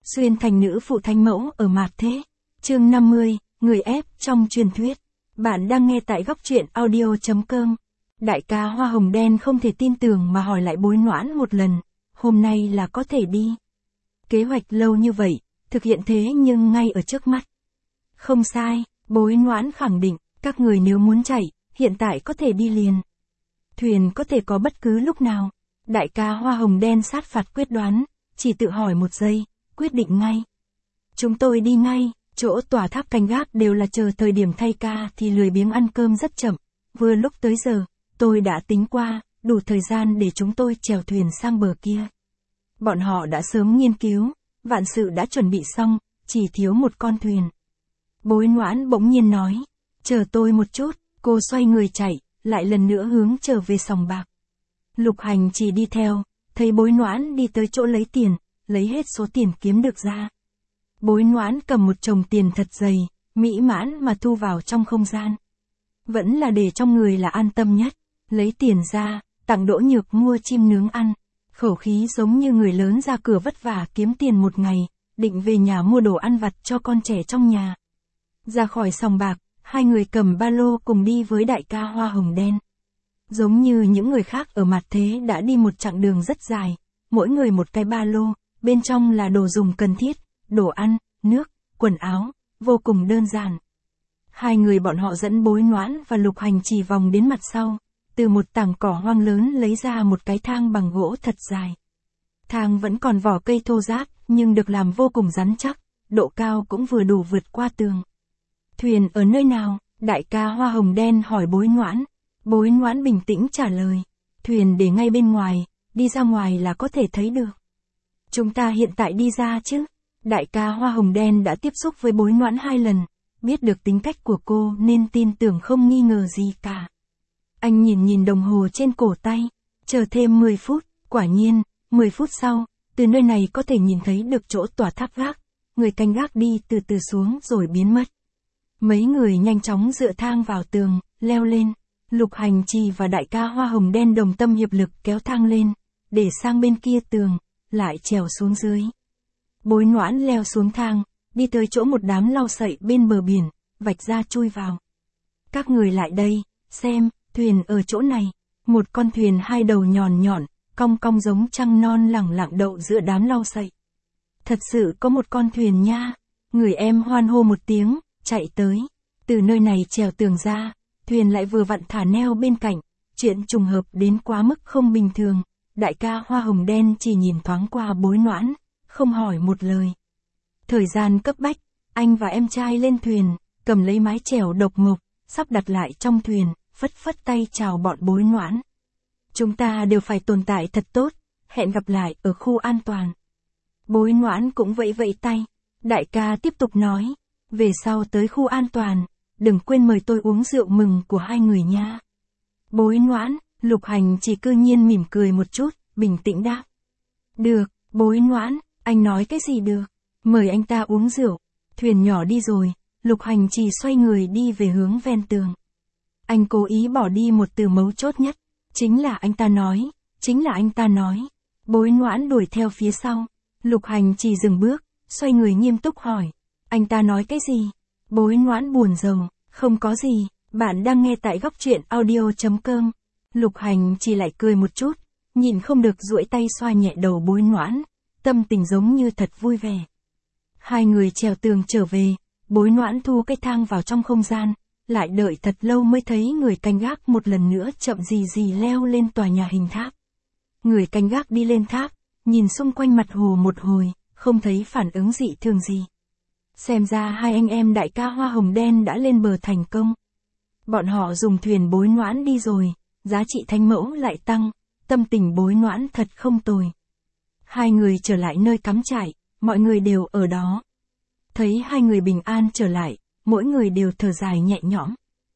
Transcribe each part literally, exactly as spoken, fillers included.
Xuyên thành nữ phụ thánh mẫu ở mạt thế. Chương năm mươi, người ép trong truyền thuyết. Bạn đang nghe tại góc truyện audio chấm com. Đại ca Hoa Hồng Đen không thể tin tưởng mà hỏi lại Bối Noãn một lần, hôm nay là có thể đi. Kế hoạch lâu như vậy, thực hiện thế nhưng ngay ở trước mắt. Không sai, Bối Noãn khẳng định, các người nếu muốn chạy, hiện tại có thể đi liền. Thuyền có thể có bất cứ lúc nào. Đại ca Hoa Hồng Đen sát phạt quyết đoán, chỉ tự hỏi một giây, quyết định ngay. Chúng tôi đi ngay, chỗ tòa tháp canh gác đều là chờ thời điểm thay ca thì lười biếng ăn cơm rất chậm, vừa lúc tới giờ, tôi đã tính qua, đủ thời gian để chúng tôi chèo thuyền sang bờ kia. Bọn họ đã sớm nghiên cứu, vạn sự đã chuẩn bị xong, chỉ thiếu một con thuyền. Bối Noãn bỗng nhiên nói, chờ tôi một chút, cô xoay người chạy, lại lần nữa hướng trở về sòng bạc. Lục Hành chỉ đi theo, thấy Bối Noãn đi tới chỗ lấy tiền, lấy hết số tiền kiếm được ra. Bối Noãn cầm một chồng tiền thật dày, mỹ mãn mà thu vào trong không gian. Vẫn là để trong người là an tâm nhất, lấy tiền ra, tặng Đỗ Nhược mua chim nướng ăn. Khẩu khí giống như người lớn ra cửa vất vả kiếm tiền một ngày, định về nhà mua đồ ăn vặt cho con trẻ trong nhà. Ra khỏi sòng bạc, hai người cầm ba lô cùng đi với đại ca Hoa Hồng Đen. Giống như những người khác ở mặt thế đã đi một chặng đường rất dài, mỗi người một cái ba lô, bên trong là đồ dùng cần thiết, đồ ăn, nước, quần áo, vô cùng đơn giản. Hai người bọn họ dẫn Bối Noãn và Lục Hành chỉ vòng đến mặt sau, từ một tảng cỏ hoang lớn lấy ra một cái thang bằng gỗ thật dài. Thang vẫn còn vỏ cây thô ráp, nhưng được làm vô cùng rắn chắc, độ cao cũng vừa đủ vượt qua tường. Thuyền ở nơi nào? Đại ca Hoa Hồng Đen hỏi Bối Noãn. Bối Noãn bình tĩnh trả lời, thuyền để ngay bên ngoài, đi ra ngoài là có thể thấy được. Chúng ta hiện tại đi ra chứ? Đại ca Hoa Hồng Đen đã tiếp xúc với Bối Noãn hai lần, biết được tính cách của cô nên tin tưởng không nghi ngờ gì cả. Anh nhìn nhìn đồng hồ trên cổ tay, chờ thêm mười phút, quả nhiên, mười phút sau, từ nơi này có thể nhìn thấy được chỗ tòa tháp gác, người canh gác đi từ từ xuống rồi biến mất. Mấy người nhanh chóng dựa thang vào tường, leo lên. Lục Hành Trì và đại ca Hoa Hồng Đen đồng tâm hiệp lực kéo thang lên, để sang bên kia tường, lại trèo xuống dưới. Bối Noãn leo xuống thang, đi tới chỗ một đám lau sậy bên bờ biển, vạch ra chui vào. Các người lại đây, xem, thuyền ở chỗ này. Một con thuyền hai đầu nhọn nhọn, cong cong giống trăng non lẳng lặng đậu giữa đám lau sậy. Thật sự có một con thuyền nha. Người em hoan hô một tiếng, chạy tới. Từ nơi này trèo tường ra, thuyền lại vừa vặn thả neo bên cạnh, chuyện trùng hợp đến quá mức không bình thường. Đại ca Hoa Hồng Đen chỉ nhìn thoáng qua Bối Noãn, không hỏi một lời. Thời gian cấp bách, anh và em trai lên thuyền, cầm lấy mái chèo độc mộc, sắp đặt lại trong thuyền, phất phất tay chào bọn Bối Noãn. Chúng ta đều phải tồn tại thật tốt, hẹn gặp lại ở khu an toàn. Bối Noãn cũng vẫy vẫy tay. Đại ca tiếp tục nói, về sau tới khu an toàn, đừng quên mời tôi uống rượu mừng của hai người nha. Bối Noãn, Lục Hành chỉ cư nhiên mỉm cười một chút, bình tĩnh đáp. Được, Bối Noãn, anh nói cái gì được, mời anh ta uống rượu. Thuyền nhỏ đi rồi, Lục Hành chỉ xoay người đi về hướng ven tường. Anh cố ý bỏ đi một từ mấu chốt nhất, chính là anh ta nói, chính là anh ta nói. Bối Noãn đuổi theo phía sau, Lục Hành chỉ dừng bước, xoay người nghiêm túc hỏi, anh ta nói cái gì? Bối Noãn buồn rầu, không có gì, bạn đang nghe tại góc truyện audio chấm com. Lục Hành chỉ lại cười một chút, nhìn không được duỗi tay xoa nhẹ đầu Bối Noãn, tâm tình giống như thật vui vẻ. Hai người trèo tường trở về, Bối Noãn thu cái thang vào trong không gian, lại đợi thật lâu mới thấy người canh gác một lần nữa chậm gì gì leo lên tòa nhà hình tháp. Người canh gác đi lên tháp, nhìn xung quanh mặt hồ một hồi, không thấy phản ứng dị thường gì. Xem ra hai anh em đại ca Hoa Hồng Đen đã lên bờ thành công. Bọn họ dùng thuyền Bối Noãn đi rồi, giá trị thánh mẫu lại tăng, tâm tình Bối Noãn thật không tồi. Hai người trở lại nơi cắm trại, mọi người đều ở đó. Thấy hai người bình an trở lại, mỗi người đều thở dài nhẹ nhõm.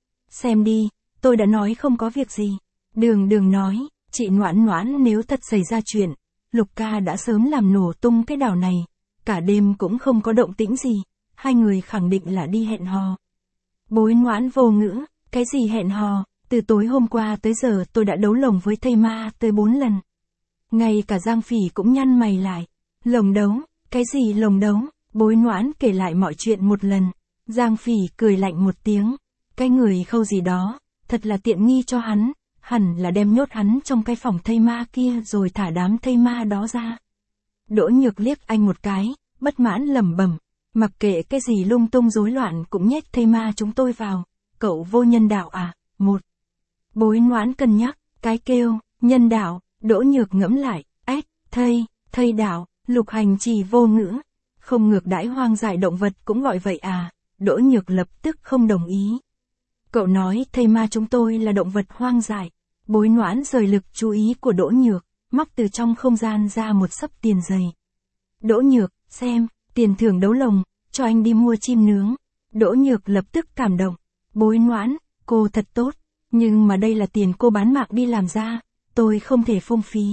Xem đi, tôi đã nói không có việc gì. Đường Đường nói, chị Noãn Noãn nếu thật xảy ra chuyện, Lục ca đã sớm làm nổ tung cái đảo này, cả đêm cũng không có động tĩnh gì, hai người khẳng định là đi hẹn hò. Bối Noãn vô ngữ, cái gì hẹn hò, từ tối hôm qua tới giờ tôi đã đấu lồng với thây ma tới bốn lần. Ngay cả Giang Phỉ cũng nhăn mày lại, lồng đấu, Cái gì lồng đấu? Bối Noãn kể lại mọi chuyện một lần. Giang Phỉ cười lạnh một tiếng. Cái người Khâu gì đó, thật là tiện nghi cho hắn, hẳn là đem nhốt hắn trong cái phòng thây ma kia rồi thả đám thây ma đó ra. Đỗ Nhược liếc anh một cái, bất mãn lẩm bẩm, mặc kệ cái gì lung tung rối loạn cũng nhét thây ma chúng tôi vào, cậu vô nhân đạo à? Một. Bối Noãn cân nhắc, cái kêu, nhân đạo, Đỗ Nhược ngẫm lại, ếch, thây, thây đạo, Lục Hành Trì vô ngữ, không ngược đãi hoang dại động vật cũng gọi vậy à? Đỗ Nhược lập tức không đồng ý. Cậu nói thây ma chúng tôi là động vật hoang dại. Bối Noãn rời lực chú ý của Đỗ Nhược, móc từ trong không gian ra một xấp tiền dày. Đỗ Nhược, xem, tiền thưởng đấu lồng, cho anh đi mua chim nướng. Đỗ Nhược lập tức cảm động. Bối Noãn, cô thật tốt, nhưng mà đây là tiền cô bán mạng đi làm ra, tôi không thể phung phí.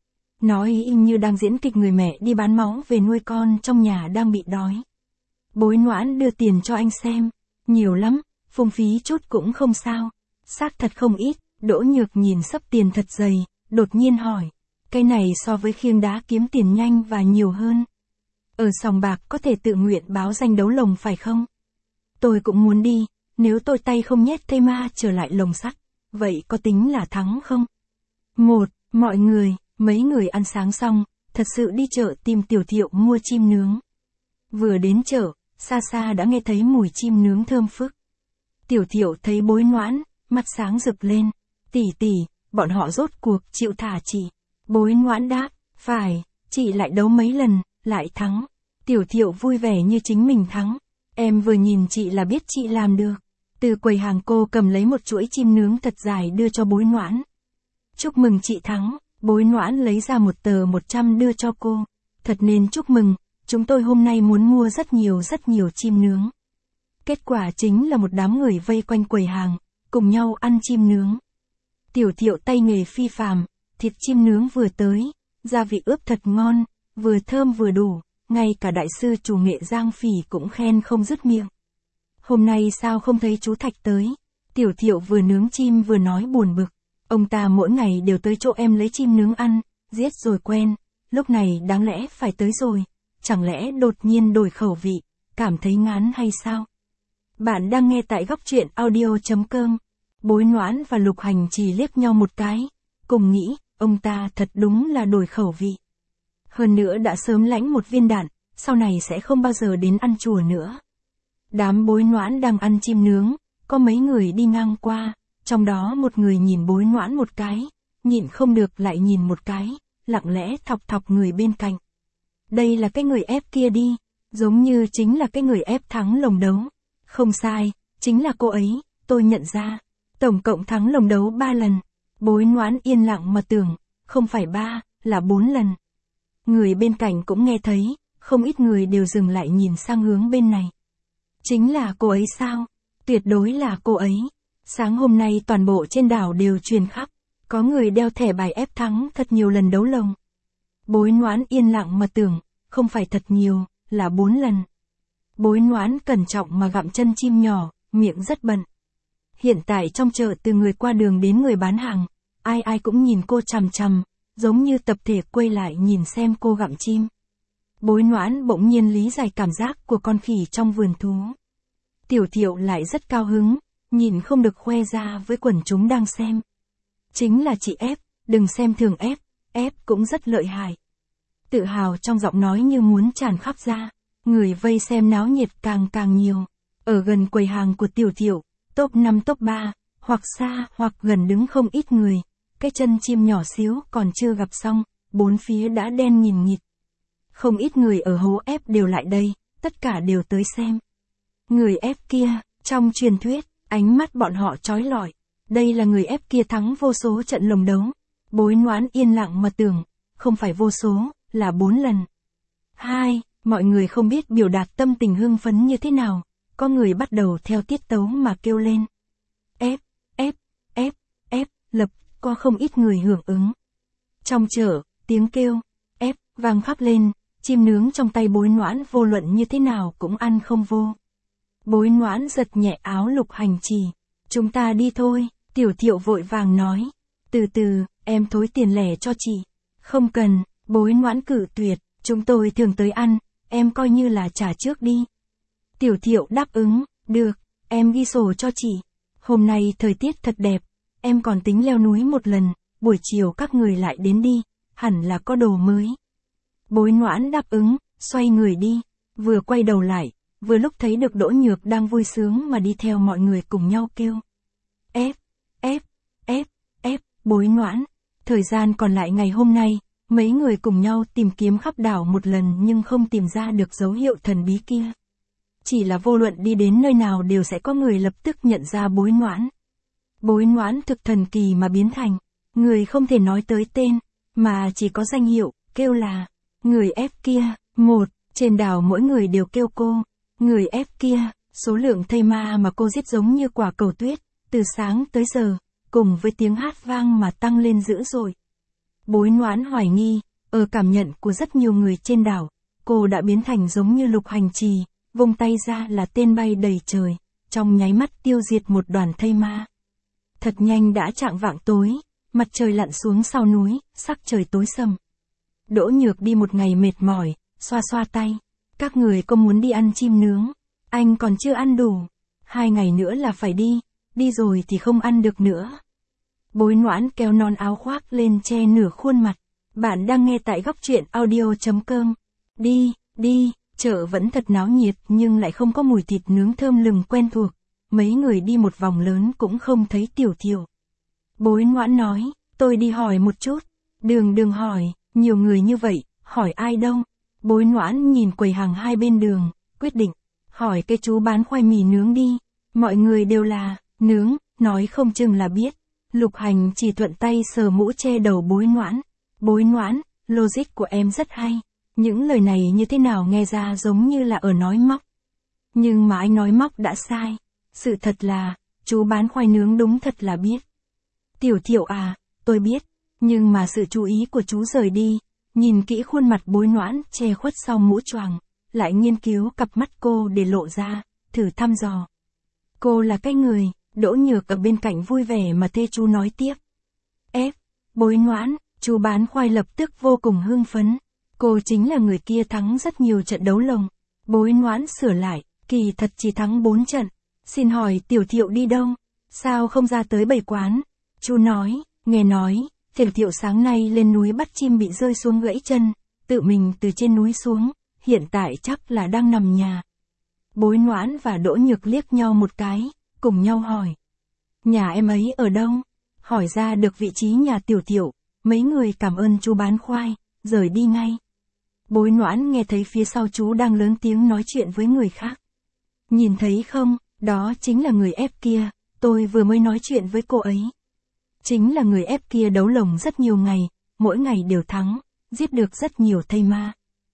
Nói y như đang diễn kịch người mẹ đi bán máu về nuôi con trong nhà đang bị đói. Bối Noãn đưa tiền cho anh xem, nhiều lắm, phung phí chút cũng không sao, xác thật không ít. Đỗ Nhược nhìn xấp tiền thật dày, đột nhiên hỏi, cái này so với khiêng đá kiếm tiền nhanh và nhiều hơn. Ở sòng bạc có thể tự nguyện báo danh đấu lồng phải không? Tôi cũng muốn đi, nếu tôi tay không nhét thây ma trở lại lồng sắt, vậy có tính là thắng không? Một, mọi người, mấy người ăn sáng xong, thật sự đi chợ tìm Tiểu Thiệu mua chim nướng. Vừa đến chợ, xa xa đã nghe thấy mùi chim nướng thơm phức. Tiểu Thiệu thấy Bối Noãn, mắt sáng rực lên. Tỷ tỷ, bọn họ rốt cuộc chịu thả chị. Bối Noãn đáp, phải, chị lại đấu mấy lần, lại thắng. Tiểu Thiệu vui vẻ như chính mình thắng. Em vừa nhìn chị là biết chị làm được. Từ quầy hàng cô cầm lấy một chuỗi chim nướng thật dài đưa cho Bối Noãn. Chúc mừng chị thắng. Bối Noãn lấy ra một tờ một trăm đưa cho cô. Thật nên chúc mừng, chúng tôi hôm nay muốn mua rất nhiều rất nhiều chim nướng. Kết quả chính là một đám người vây quanh quầy hàng, cùng nhau ăn chim nướng. Tiểu Thiệu tay nghề phi phàm, thịt chim nướng vừa tới, gia vị ướp thật ngon, vừa thơm vừa đủ, ngay cả đại sư chủ nghệ Giang Phỉ cũng khen không dứt miệng. Hôm nay sao không thấy chú Thạch tới? Tiểu Thiệu vừa nướng chim vừa nói buồn bực. Ông ta mỗi ngày đều tới chỗ em lấy chim nướng ăn, giết rồi quen, lúc này đáng lẽ phải tới rồi, chẳng lẽ đột nhiên đổi khẩu vị, cảm thấy ngán hay sao? Bạn đang nghe tại góc truyện audio chấm com. Bối Noãn và Lục Hành Trì liếc nhau một cái, cùng nghĩ, ông ta thật đúng là đổi khẩu vị. Hơn nữa đã sớm lãnh một viên đạn, sau này sẽ không bao giờ đến ăn chùa nữa. Đám Bối Noãn đang ăn chim nướng, có mấy người đi ngang qua, trong đó một người nhìn Bối Noãn một cái, nhịn không được lại nhìn một cái, lặng lẽ thọc thọc người bên cạnh. Đây là cái người ép kia đi, giống như chính là cái người ép thắng lồng đấu. Không sai, chính là cô ấy, tôi nhận ra. Tổng cộng thắng lồng đấu ba lần. Bối Noãn yên lặng mà tưởng, không phải ba, là bốn lần. Người bên cạnh cũng nghe thấy, không ít người đều dừng lại nhìn sang hướng bên này. Chính là cô ấy sao? Tuyệt đối là cô ấy. Sáng hôm nay toàn bộ trên đảo đều truyền khắp, có người đeo thẻ bài ép thắng thật nhiều lần đấu lồng. Bối Noãn yên lặng mà tưởng, không phải thật nhiều, là bốn lần. Bối Noãn cẩn trọng mà gặm chân chim nhỏ, miệng rất bận. Hiện tại trong chợ từ người qua đường đến người bán hàng, ai ai cũng nhìn cô chằm chằm, giống như tập thể quay lại nhìn xem cô gặm chim. Bối Noãn bỗng nhiên lý giải cảm giác của con khỉ trong vườn thú. Tiểu Thiệu lại rất cao hứng, nhìn không được khoe ra với quần chúng đang xem. Chính là chị ép, đừng xem thường ép, ép cũng rất lợi hại. Tự hào trong giọng nói như muốn tràn khắp ra, người vây xem náo nhiệt càng càng nhiều. Ở gần quầy hàng của Tiểu Thiệu, top năm top ba, hoặc xa hoặc gần đứng không ít người, cái chân chim nhỏ xíu còn chưa gặp xong, bốn phía đã đen nghìn nghịt. Không ít người ở hố ép đều lại đây, tất cả đều tới xem. Người ép kia, trong truyền thuyết, ánh mắt bọn họ chói lọi, đây là người ép kia thắng vô số trận lồng đấu. Bối Noãn yên lặng mà tưởng, không phải vô số, là bốn lần. Hai, mọi người không biết biểu đạt tâm tình hưng phấn như thế nào, có người bắt đầu theo tiết tấu mà kêu lên. Ép, ép, ép, ép, lập, có không ít người hưởng ứng. Trong chợ, tiếng kêu, ép, vang khắp lên, chim nướng trong tay Bối Noãn vô luận như thế nào cũng ăn không vô. Bối Noãn giật nhẹ áo Lục Hành Trì. Chúng ta đi thôi, Tiểu Thiệu vội vàng nói. Từ từ, em thối tiền lẻ cho chị. Không cần, Bối Noãn cự tuyệt, chúng tôi thường tới ăn, em coi như là trả trước đi. Tiểu Thiệu đáp ứng, được, em ghi sổ cho chị. Hôm nay thời tiết thật đẹp, em còn tính leo núi một lần, buổi chiều các người lại đến đi, hẳn là có đồ mới. Bối Noãn đáp ứng, xoay người đi, vừa quay đầu lại, vừa lúc thấy được Đỗ Nhược đang vui sướng mà đi theo mọi người cùng nhau kêu. Ép, ép, ép, ép, Bối Noãn. Thời gian còn lại ngày hôm nay, mấy người cùng nhau tìm kiếm khắp đảo một lần nhưng không tìm ra được dấu hiệu thần bí kia. Chỉ là vô luận đi đến nơi nào đều sẽ có người lập tức nhận ra Bối Noãn. Bối Noãn thực thần kỳ mà biến thành, người không thể nói tới tên, mà chỉ có danh hiệu, kêu là, người ép kia. Một, trên đảo mỗi người đều kêu cô, người ép kia, số lượng thây ma mà cô giết giống như quả cầu tuyết, từ sáng tới giờ, cùng với tiếng hát vang mà tăng lên dữ dội. Bối Noãn hoài nghi, ở cảm nhận của rất nhiều người trên đảo, cô đã biến thành giống như Lục Hành Trì, vung tay ra là tên bay đầy trời, trong nháy mắt tiêu diệt một đoàn thây ma. Thật nhanh đã chạng vạng tối, mặt trời lặn xuống sau núi, sắc trời tối sầm. Đỗ Nhược đi một ngày mệt mỏi, xoa xoa tay. Các người có muốn đi ăn chim nướng? Anh còn chưa ăn đủ. Hai ngày nữa là phải đi, đi rồi thì không ăn được nữa. Bối Noãn kéo non áo khoác lên che nửa khuôn mặt. Bạn đang nghe tại góc truyện audio chấm com. Đi, đi, chợ vẫn thật náo nhiệt nhưng lại không có mùi thịt nướng thơm lừng quen thuộc. Mấy người đi một vòng lớn cũng không thấy Tiểu Thiệu. Bối Noãn nói, tôi đi hỏi một chút. Đường đừng hỏi, nhiều người như vậy, hỏi ai đâu. Bối Noãn nhìn quầy hàng hai bên đường, quyết định, hỏi cái chú bán khoai mì nướng đi. Mọi người đều là, nướng, nói không chừng là biết. Lục Hành chỉ thuận tay sờ mũ che đầu Bối Noãn. Bối Noãn, logic của em rất hay. Những lời này như thế nào nghe ra giống như là ở nói móc. Nhưng mà anh nói móc đã sai. Sự thật là, chú bán khoai nướng đúng thật là biết. Tiểu Thiệu à, tôi biết. Nhưng mà sự chú ý của chú rời đi. Nhìn kỹ khuôn mặt Bối Noãn che khuất sau mũ choàng, lại nghiên cứu cặp mắt cô để lộ ra, thử thăm dò. Cô là cái người, Đỗ Nhược ở bên cạnh vui vẻ mà thê chú nói tiếp. Ép, Bối Noãn, chú bán khoai lập tức vô cùng hưng phấn. Cô chính là người kia thắng rất nhiều trận đấu lồng. Bối Noãn sửa lại, kỳ thật chỉ thắng bốn trận. Xin hỏi Tiểu Thiệu đi đâu? Sao không ra tới bầy quán? Chú nói, nghe nói, Tiểu Thiệu sáng nay lên núi bắt chim bị rơi xuống gãy chân, tự mình từ trên núi xuống, hiện tại chắc là đang nằm nhà. Bối Noãn và Đỗ Nhược liếc nhau một cái, cùng nhau hỏi. Nhà em ấy ở đâu? Hỏi ra được vị trí nhà Tiểu Thiệu, mấy người cảm ơn chú bán khoai, rời đi ngay. Bối Noãn nghe thấy phía sau chú đang lớn tiếng nói chuyện với người khác. Nhìn thấy không, đó chính là người ép kia, tôi vừa mới nói chuyện với cô ấy. Chính là người ép kia đấu lồng rất nhiều ngày, mỗi ngày đều thắng, giết được rất nhiều thây ma.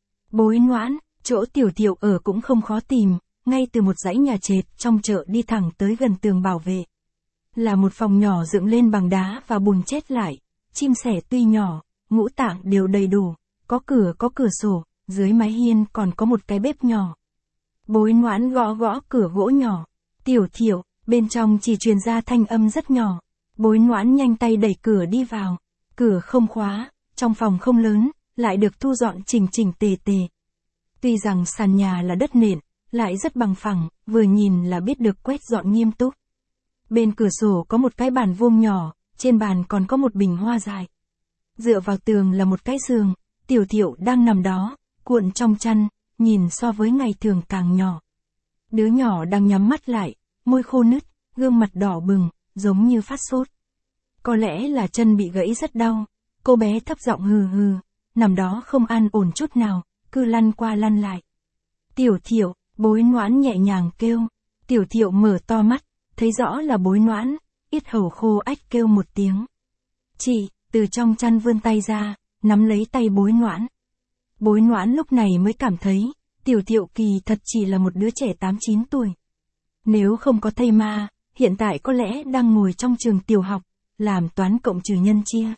Bối Noãn, chỗ Tiểu Thiệu ở cũng không khó tìm, ngay từ một dãy nhà trệt trong chợ đi thẳng tới gần tường bảo vệ. Là một phòng nhỏ dựng lên bằng đá và bùn chét lại, chim sẻ tuy nhỏ, ngũ tạng đều đầy đủ, có cửa có cửa sổ, dưới mái hiên còn có một cái bếp nhỏ. Bối Noãn gõ gõ cửa gỗ nhỏ. Tiểu Thiệu, bên trong chỉ truyền ra thanh âm rất nhỏ. Bối Noãn nhanh tay đẩy cửa đi vào. Cửa không khóa, trong phòng không lớn, lại được thu dọn chỉnh chỉnh tề tề. Tuy rằng sàn nhà là đất nện, lại rất bằng phẳng, vừa nhìn là biết được quét dọn nghiêm túc. Bên cửa sổ có một cái bàn vuông nhỏ, trên bàn còn có một bình hoa dài. Dựa vào tường là một cái giường, Tiểu Thiệu đang nằm đó, cuộn trong chăn, nhìn so với ngày thường càng nhỏ. Đứa nhỏ đang nhắm mắt lại, môi khô nứt, gương mặt đỏ bừng, giống như phát sốt. Có lẽ là chân bị gãy rất đau, cô bé thấp giọng hừ hừ, nằm đó không an ổn chút nào, cứ lăn qua lăn lại. Tiểu Thiệu, Bối Noãn nhẹ nhàng kêu. Tiểu Thiệu mở to mắt, thấy rõ là Bối Noãn, yết hầu khô ách kêu một tiếng. Chị, từ trong chăn vươn tay ra, nắm lấy tay Bối Noãn. Bối Noãn lúc này mới cảm thấy, Tiểu Thiệu kỳ thật chỉ là một đứa trẻ tám chín tuổi. Nếu không có thây ma, hiện tại có lẽ đang ngồi trong trường tiểu học, làm toán cộng trừ nhân chia.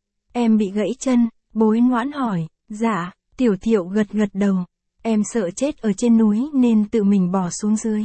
Em bị gãy chân, Bối Noãn hỏi. Dạ, Tiểu Thiệu gật gật đầu. Em sợ chết ở trên núi nên tự mình bỏ xuống dưới.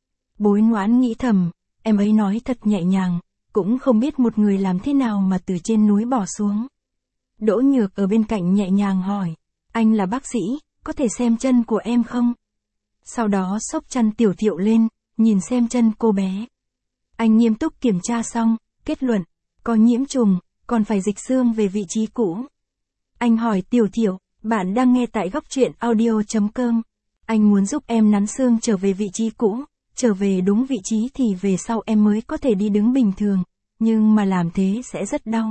Bối Noãn nghĩ thầm, em ấy nói thật nhẹ nhàng, cũng không biết một người làm thế nào mà từ trên núi bỏ xuống. Đỗ Nhược ở bên cạnh nhẹ nhàng hỏi, anh là bác sĩ, có thể xem chân của em không? Sau đó xốc chăn Tiểu Thiệu lên, nhìn xem chân cô bé. Anh nghiêm túc kiểm tra xong, kết luận, có nhiễm trùng, còn phải dịch xương về vị trí cũ. Anh hỏi Tiểu Thiệu, bạn đang nghe tại góc truyện audio chấm com. Anh muốn giúp em nắn xương trở về vị trí cũ, trở về đúng vị trí thì về sau em mới có thể đi đứng bình thường, nhưng mà làm thế sẽ rất đau.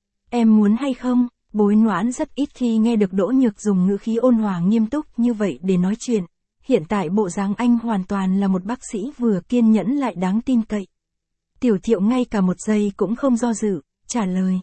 Em muốn hay không? Bối Noãn rất ít khi nghe được Đỗ Nhược dùng ngữ khí ôn hòa nghiêm túc như vậy để nói chuyện. Hiện tại bộ dáng anh hoàn toàn là một bác sĩ vừa kiên nhẫn lại đáng tin cậy. Tiểu Thiệu ngay cả một giây cũng không do dự, trả lời.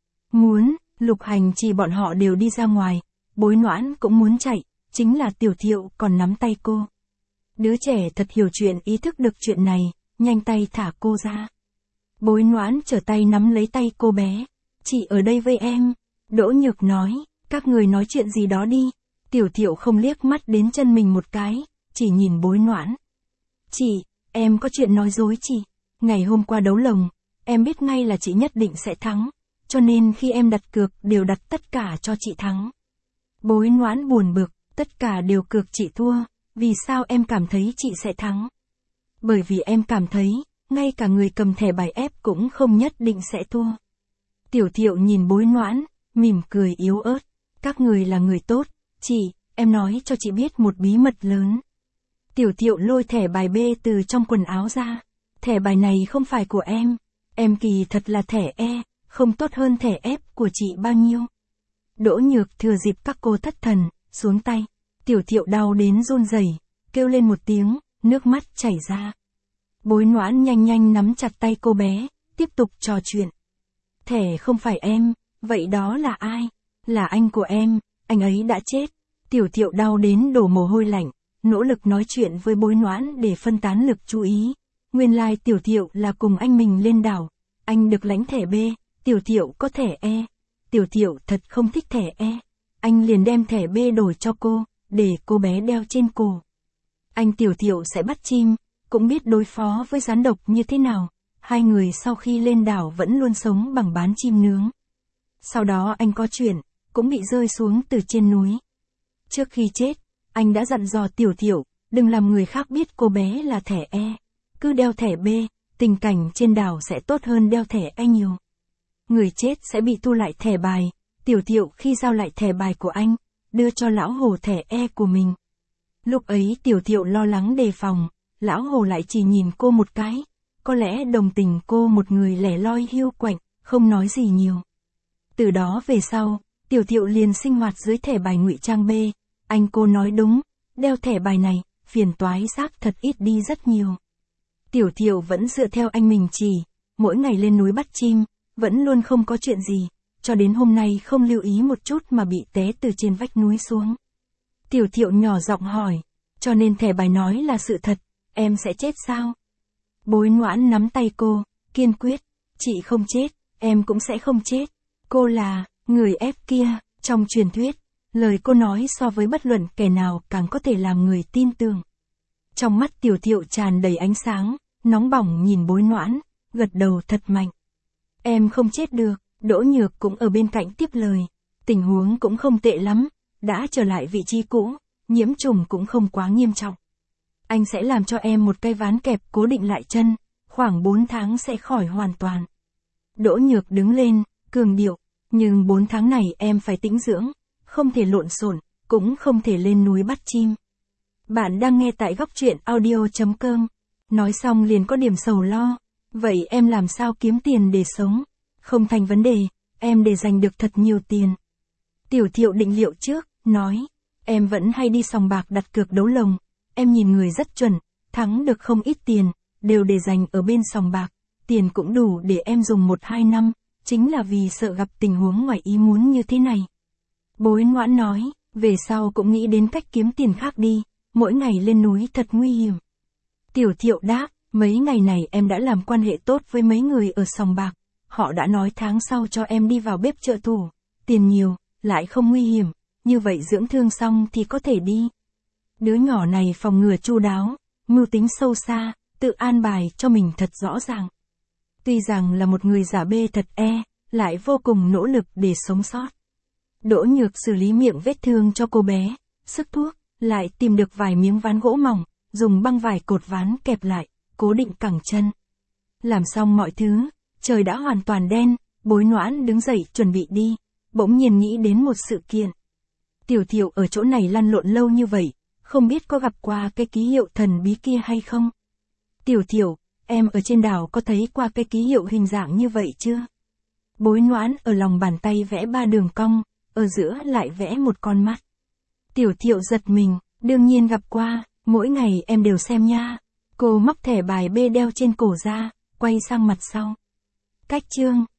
Muốn. Lục Hành chỉ bọn họ đều đi ra ngoài, Bối Noãn cũng muốn chạy, chính là Tiểu Thiệu còn nắm tay cô. Đứa trẻ thật hiểu chuyện, ý thức được chuyện này, nhanh tay thả cô ra. Bối Noãn trở tay nắm lấy tay cô bé. Chị ở đây với em. Đỗ Nhược nói, các người nói chuyện gì đó đi. Tiểu Thiệu không liếc mắt đến chân mình một cái, chỉ nhìn Bối Noãn. Chị, em có chuyện nói dối chị. Ngày hôm qua đấu lồng, em biết ngay là chị nhất định sẽ thắng, cho nên khi em đặt cược đều đặt tất cả cho chị thắng. Bối Noãn buồn bực, tất cả đều cược chị thua, vì sao em cảm thấy chị sẽ thắng? Bởi vì em cảm thấy, ngay cả người cầm thẻ bài ép cũng không nhất định sẽ thua. Tiểu Thiệu nhìn Bối Noãn, mỉm cười yếu ớt. Các người là người tốt, chị, em nói cho chị biết một bí mật lớn. Tiểu Thiệu lôi thẻ bài B từ trong quần áo ra. Thẻ bài này không phải của em, em kỳ thật là thẻ E, không tốt hơn thẻ F của chị bao nhiêu. Đỗ Nhược thừa dịp các cô thất thần, xuống tay. Tiểu Thiệu đau đến run rẩy, kêu lên một tiếng, nước mắt chảy ra. Bối Noãn nhanh nhanh nắm chặt tay cô bé, tiếp tục trò chuyện. Thẻ không phải em, vậy đó là ai? Là anh của em, anh ấy đã chết. Tiểu Thiệu đau đến đổ mồ hôi lạnh, nỗ lực nói chuyện với Bối Noãn để phân tán lực chú ý. Nguyên lai like Tiểu Thiệu là cùng anh mình lên đảo, anh được lãnh thẻ B, Tiểu Thiệu có thẻ E. Tiểu Thiệu thật không thích thẻ E, anh liền đem thẻ B đổi cho cô, để cô bé đeo trên cổ. Anh Tiểu Thiệu sẽ bắt chim, cũng biết đối phó với rắn độc như thế nào. Hai người sau khi lên đảo vẫn luôn sống bằng bán chim nướng. Sau đó anh có chuyện, cũng bị rơi xuống từ trên núi. Trước khi chết, anh đã dặn dò Tiểu Thiệu, đừng làm người khác biết cô bé là thẻ E. Cứ đeo thẻ B, tình cảnh trên đảo sẽ tốt hơn đeo thẻ E nhiều. Người chết sẽ bị thu lại thẻ bài, Tiểu Thiệu khi giao lại thẻ bài của anh, đưa cho lão hồ thẻ E của mình. Lúc ấy Tiểu Thiệu lo lắng đề phòng, lão hồ lại chỉ nhìn cô một cái, có lẽ đồng tình cô một người lẻ loi hiu quạnh, không nói gì nhiều. Từ đó về sau, Tiểu Thiệu liền sinh hoạt dưới thẻ bài ngụy trang B, anh cô nói đúng, đeo thẻ bài này, phiền toái rác thật ít đi rất nhiều. Tiểu Thiệu vẫn dựa theo anh mình chỉ, mỗi ngày lên núi bắt chim, vẫn luôn không có chuyện gì, cho đến hôm nay không lưu ý một chút mà bị té từ trên vách núi xuống. Tiểu Thiệu nhỏ giọng hỏi, cho nên thẻ bài nói là sự thật, em sẽ chết sao? Bối Noãn nắm tay cô, kiên quyết, chị không chết, em cũng sẽ không chết. Cô là, người ép kia, trong truyền thuyết, lời cô nói so với bất luận kẻ nào càng có thể làm người tin tưởng. Trong mắt Tiểu Thiệu tràn đầy ánh sáng, nóng bỏng nhìn Bối Noãn, gật đầu thật mạnh. Em không chết được, Đỗ Nhược cũng ở bên cạnh tiếp lời. Tình huống cũng không tệ lắm, đã trở lại vị trí cũ, nhiễm trùng cũng không quá nghiêm trọng. Anh sẽ làm cho em một cây ván kẹp cố định lại chân, khoảng bốn tháng sẽ khỏi hoàn toàn. Đỗ Nhược đứng lên, cường điệu, nhưng bốn tháng này em phải tĩnh dưỡng, không thể lộn xộn, cũng không thể lên núi bắt chim. Bạn đang nghe tại góc truyện audio chấm com. Nói xong liền có điểm sầu lo. Vậy em làm sao kiếm tiền để sống? Không thành vấn đề, em để giành được thật nhiều tiền. Tiểu Thiệu định liệu trước, nói, em vẫn hay đi sòng bạc đặt cược đấu lồng. Em nhìn người rất chuẩn, thắng được không ít tiền, đều để dành ở bên sòng bạc. Tiền cũng đủ để em dùng một hai năm, chính là vì sợ gặp tình huống ngoài ý muốn như thế này. Bối Noãn nói, về sau cũng nghĩ đến cách kiếm tiền khác đi, mỗi ngày lên núi thật nguy hiểm. Tiểu Thiệu đáp, mấy ngày này em đã làm quan hệ tốt với mấy người ở sòng bạc, họ đã nói tháng sau cho em đi vào bếp trợ thủ, tiền nhiều, lại không nguy hiểm, như vậy dưỡng thương xong thì có thể đi. Đứa nhỏ này phòng ngừa chu đáo, mưu tính sâu xa, tự an bài cho mình thật rõ ràng. Tuy rằng là một người giả bê thật E, lại vô cùng nỗ lực để sống sót. Đỗ Nhược xử lý miệng vết thương cho cô bé, sức thuốc, lại tìm được vài miếng ván gỗ mỏng, dùng băng vải cột ván kẹp lại, cố định cẳng chân. Làm xong mọi thứ, trời đã hoàn toàn đen, Bối Noãn đứng dậy chuẩn bị đi, bỗng nhiên nghĩ đến một sự kiện. Tiểu Thiệu ở chỗ này lăn lộn lâu như vậy, không biết có gặp qua cái ký hiệu thần bí kia hay không? Tiểu Thiệu, em ở trên đảo có thấy qua cái ký hiệu hình dạng như vậy chưa? Bối Noãn ở lòng bàn tay vẽ ba đường cong, ở giữa lại vẽ một con mắt. Tiểu Thiệu giật mình, đương nhiên gặp qua, mỗi ngày em đều xem nha. Cô móc thẻ bài B đeo trên cổ ra, quay sang mặt sau. Cách chương.